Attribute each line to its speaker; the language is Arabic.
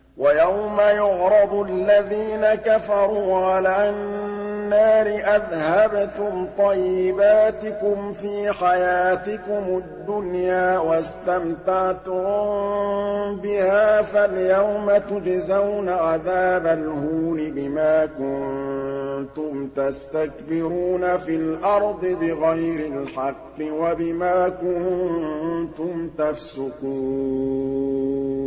Speaker 1: وَيَوْمَ يُعْرَضُ الَّذِينَ كَفَرُوا عَلَى النَّارِ أَذْهَبْتُمْ طَيِّبَاتِكُمْ فِي حَيَاتِكُمُ الدُّنْيَا وَاسْتَمْتَعْتُم بِهَا فَالْيَوْمَ تُجْزَوْنَ عَذَابَ الْهُونِ بِمَا كُنتُمْ تَسْتَكْبِرُونَ فِي الْأَرْضِ بِغَيْرِ الْحَقِّ وَبِمَا كُنتُمْ تَفْسُقُونَ